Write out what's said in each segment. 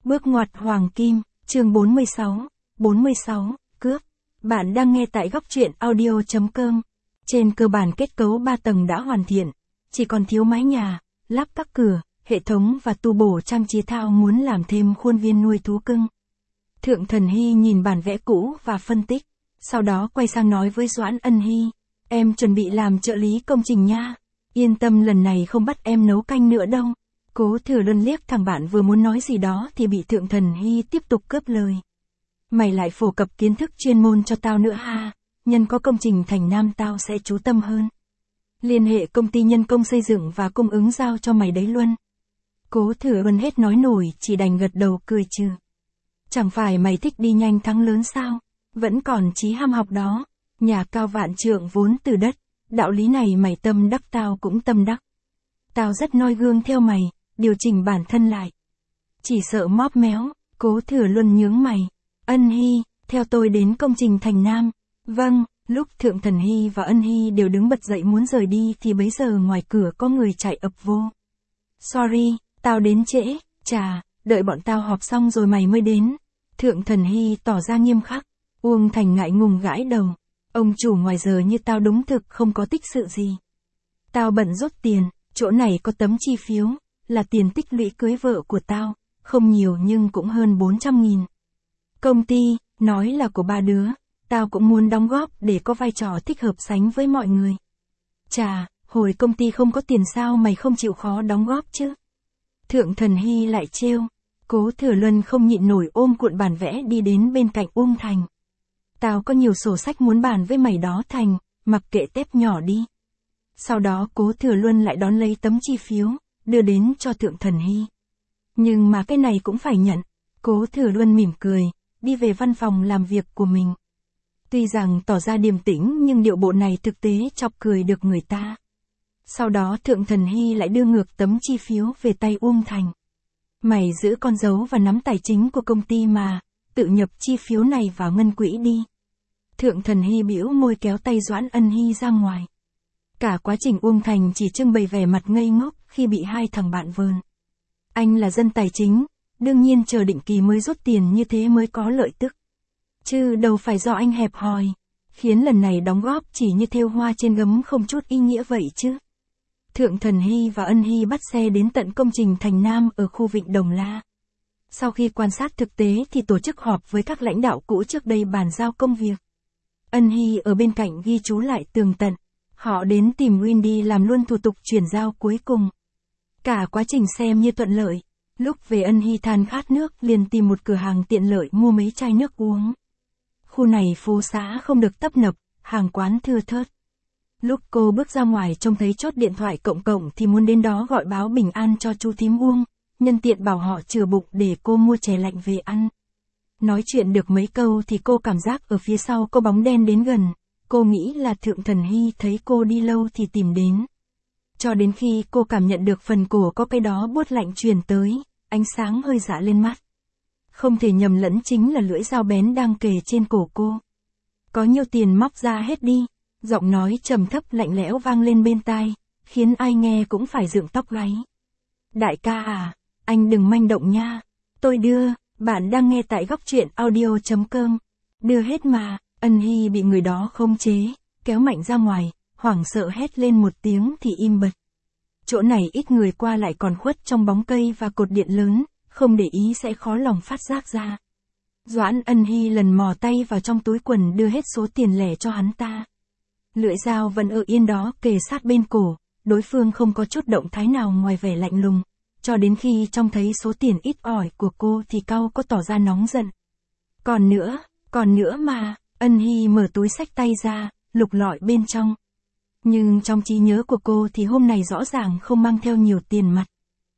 Bước ngoặt hoàng kim, chương 46, cướp. Bạn đang nghe tại góc truyện audio.com. Trên cơ bản kết cấu 3 tầng đã hoàn thiện, chỉ còn thiếu mái nhà, lắp các cửa, hệ thống và tu bổ trang trí. Thao muốn làm thêm khuôn viên nuôi thú cưng. Thượng Thần Hy nhìn bản vẽ cũ và phân tích, sau đó quay sang nói với Doãn Ân Hy, em chuẩn bị làm trợ lý công trình nha. Yên tâm, lần này không bắt em nấu canh nữa đâu. Cố Thừa Luân liếc thằng bạn vừa muốn nói gì đó thì bị Thượng Thần Hy tiếp tục cướp lời. Mày lại phổ cập kiến thức chuyên môn cho tao nữa ha, nhân có công trình thành Nam tao sẽ chú tâm hơn. Liên hệ công ty nhân công xây dựng và cung ứng giao cho mày đấy luôn. Cố Thừa Luân hết nói nổi, chỉ đành gật đầu cười trừ. Chẳng phải mày thích đi nhanh thắng lớn sao, vẫn còn chí ham học đó. Nhà cao vạn trượng vốn từ đất, đạo lý này mày tâm đắc tao cũng tâm đắc. Tao rất noi gương theo mày, điều chỉnh bản thân lại. Chỉ sợ móp méo. Cố Thừa Luân nhướng mày. Ân Hy, theo tôi đến công trình thành Nam. Vâng. Lúc Thượng Thần Hy và Ân Hy đều đứng bật dậy muốn rời đi thì bấy giờ ngoài cửa có người chạy ập vô. Sorry, tao đến trễ. Chà, đợi bọn tao họp xong rồi mày mới đến. Thượng Thần Hy tỏ ra nghiêm khắc. Uông Thành ngại ngùng gãi đầu. Ông chủ ngoài giờ như tao đúng thực không có tích sự gì. Tao bận rút tiền, chỗ này có tấm chi phiếu, là tiền tích lũy cưới vợ của tao, không nhiều nhưng cũng hơn 400.000. Công ty, nói là của ba đứa, tao cũng muốn đóng góp để có vai trò thích hợp sánh với mọi người. Chà, hồi công ty không có tiền sao mày không chịu khó đóng góp chứ? Thượng Thần Hy lại trêu. Cố Thừa Luân không nhịn nổi ôm cuộn bản vẽ đi đến bên cạnh Uông Thành. Tao có nhiều sổ sách muốn bàn với mày đó Thành, mặc kệ tép nhỏ đi. Sau đó Cố Thừa Luân lại đón lấy tấm chi phiếu, đưa đến cho Thượng Thần Hy. Nhưng mà cái này cũng phải nhận. Cố Thừa Luân mỉm cười, đi về văn phòng làm việc của mình. Tuy rằng tỏ ra điềm tĩnh nhưng điệu bộ này thực tế chọc cười được người ta. Sau đó Thượng Thần Hy lại đưa ngược tấm chi phiếu về tay Uông Thành. Mày giữ con dấu và nắm tài chính của công ty mà, tự nhập chi phiếu này vào ngân quỹ đi. Thượng Thần Hy bĩu môi kéo tay Doãn Ân Hy ra ngoài. Cả quá trình Uông Thành chỉ trưng bày vẻ mặt ngây ngốc khi bị hai thằng bạn vờn. Anh là dân tài chính, đương nhiên chờ định kỳ mới rút tiền như thế mới có lợi tức. Chứ đâu phải do anh hẹp hòi, khiến lần này đóng góp chỉ như thêu hoa trên gấm không chút ý nghĩa vậy chứ. Thượng Thần Hy và Ân Hy bắt xe đến tận công trình thành Nam ở khu Vịnh Đồng La. Sau khi quan sát thực tế thì tổ chức họp với các lãnh đạo cũ trước đây bàn giao công việc. Ân Hy ở bên cạnh ghi chú lại tường tận. Họ đến tìm Wendy làm luôn thủ tục chuyển giao cuối cùng. Cả quá trình xem như thuận lợi. Lúc về Ân Hy than khát nước liền tìm một cửa hàng tiện lợi mua mấy chai nước uống. Khu này phố xá không được tấp nập, hàng quán thưa thớt. Lúc cô bước ra ngoài trông thấy chốt điện thoại cộng thì muốn đến đó gọi báo bình an cho chú thím Uông, nhân tiện bảo họ chừa bụng để cô mua chè lạnh về ăn. Nói chuyện được mấy câu thì cô cảm giác ở phía sau có bóng đen đến gần. Cô nghĩ là Thượng Thần Hy thấy cô đi lâu thì tìm đến. Cho đến khi cô cảm nhận được phần cổ có cái đó buốt lạnh truyền tới, ánh sáng hơi rã lên mắt. Không thể nhầm lẫn chính là lưỡi dao bén đang kề trên cổ cô. Có nhiều tiền móc ra hết đi. Giọng nói trầm thấp lạnh lẽo vang lên bên tai, khiến ai nghe cũng phải dựng tóc gáy. Đại ca à, anh đừng manh động nha. Tôi đưa, bạn đang nghe tại góc truyện audio.com. Đưa hết mà. Ân Hy bị người đó khống chế, kéo mạnh ra ngoài, hoảng sợ hét lên một tiếng thì im bặt. Chỗ này ít người qua lại còn khuất trong bóng cây và cột điện lớn, không để ý sẽ khó lòng phát giác ra. Doãn Ân Hy lần mò tay vào trong túi quần đưa hết số tiền lẻ cho hắn ta. Lưỡi dao vẫn ở yên đó kề sát bên cổ, đối phương không có chút động thái nào ngoài vẻ lạnh lùng. Cho đến khi trông thấy số tiền ít ỏi của cô thì cau có tỏ ra nóng giận. Còn nữa mà. Ân Hy mở túi xách tay ra, lục lọi bên trong. Nhưng trong trí nhớ của cô thì hôm này rõ ràng không mang theo nhiều tiền mặt.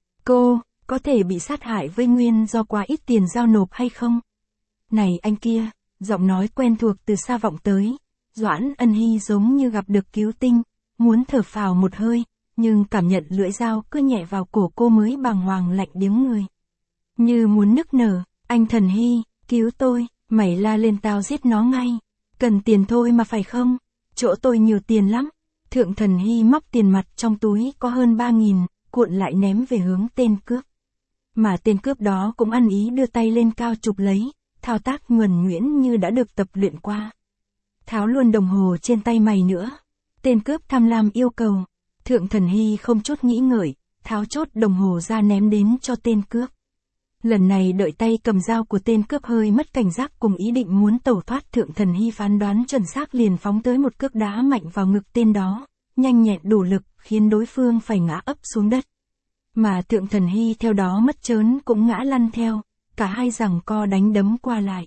Cô, có thể bị sát hại với nguyên do quá ít tiền giao nộp hay không? Này anh kia, giọng nói quen thuộc từ xa vọng tới. Doãn Ân Hy giống như gặp được cứu tinh, muốn thở phào một hơi, nhưng cảm nhận lưỡi dao cứ nhẹ vào cổ cô mới bàng hoàng lạnh điếng người. Như muốn nức nở, anh Thần Hy, cứu tôi. Mày la lên tao giết nó ngay. Cần tiền thôi mà phải không? Chỗ tôi nhiều tiền lắm. Thượng Thần Hy móc tiền mặt trong túi có hơn 3.000, cuộn lại ném về hướng tên cướp. Mà tên cướp đó cũng ăn ý đưa tay lên cao chụp lấy, thao tác nhuần nhuyễn như đã được tập luyện qua. Tháo luôn đồng hồ trên tay mày nữa. Tên cướp tham lam yêu cầu. Thượng Thần Hy không chút nghĩ ngợi, tháo chốt đồng hồ ra ném đến cho tên cướp. Lần này đợi tay cầm dao của tên cướp hơi mất cảnh giác cùng ý định muốn tẩu thoát, Thượng Thần Hy phán đoán chuẩn xác liền phóng tới một cước đá mạnh vào ngực tên đó, nhanh nhẹn đủ lực khiến đối phương phải ngã ấp xuống đất. Mà Thượng Thần Hy theo đó mất chớn cũng ngã lăn theo, cả hai giằng co đánh đấm qua lại.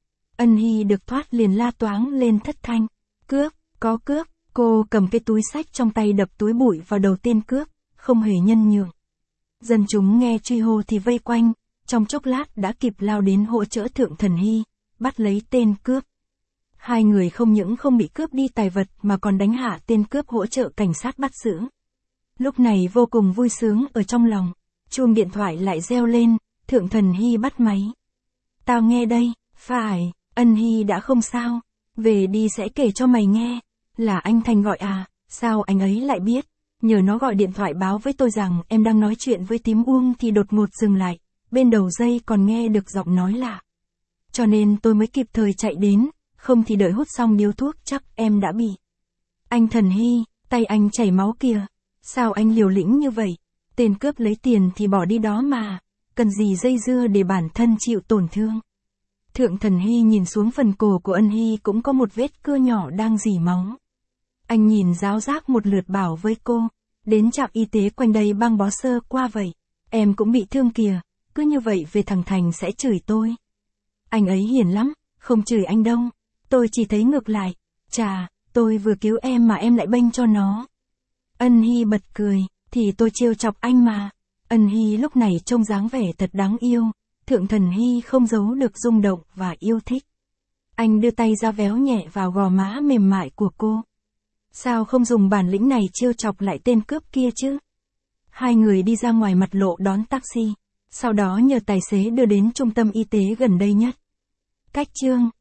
Ân Hy được thoát liền la toáng lên thất thanh. Cướp, có cướp, cô cầm cái túi xách trong tay đập túi bụi vào đầu tên cướp, không hề nhân nhượng. Dân chúng nghe truy hô thì vây quanh, trong chốc lát đã kịp lao đến hỗ trợ Thượng Thần Hy, bắt lấy tên cướp. Hai người không những không bị cướp đi tài vật mà còn đánh hạ tên cướp, hỗ trợ cảnh sát bắt giữ. Lúc này vô cùng vui sướng ở trong lòng, chuông điện thoại lại reo lên, Thượng Thần Hy bắt máy. Tao nghe đây, phải, Ân Hy đã không sao, về đi sẽ kể cho mày nghe. Là anh Thành gọi à, sao anh ấy lại biết? Nhờ nó gọi điện thoại báo với tôi rằng em đang nói chuyện với Tím Uông thì đột ngột dừng lại, bên đầu dây còn nghe được giọng nói lạ. Cho nên tôi mới kịp thời chạy đến, không thì đợi hút xong điếu thuốc chắc em đã bị. Anh Thần Hy, tay anh chảy máu kìa, sao anh liều lĩnh như vậy? Tên cướp lấy tiền thì bỏ đi đó mà, cần gì dây dưa để bản thân chịu tổn thương. Thượng Thần Hy nhìn xuống phần cổ của Ân Hy cũng có một vết cưa nhỏ đang rỉ máu. Anh nhìn giáo giác một lượt bảo với cô, đến trạm y tế quanh đây băng bó sơ qua vậy. Em cũng bị thương kìa, cứ như vậy về thằng Thành sẽ chửi tôi. Anh ấy hiền lắm, không chửi anh đâu, tôi chỉ thấy ngược lại, chà, tôi vừa cứu em mà em lại bênh cho nó. Ân Hy bật cười, thì tôi trêu chọc anh mà. Ân Hy lúc này trông dáng vẻ thật đáng yêu, Thượng Thần Hy không giấu được rung động và yêu thích. Anh đưa tay ra véo nhẹ vào gò má mềm mại của cô. Sao không dùng bản lĩnh này trêu chọc lại tên cướp kia chứ? Hai người đi ra ngoài mặt lộ đón taxi, sau đó nhờ tài xế đưa đến trung tâm y tế gần đây nhất. Cách chương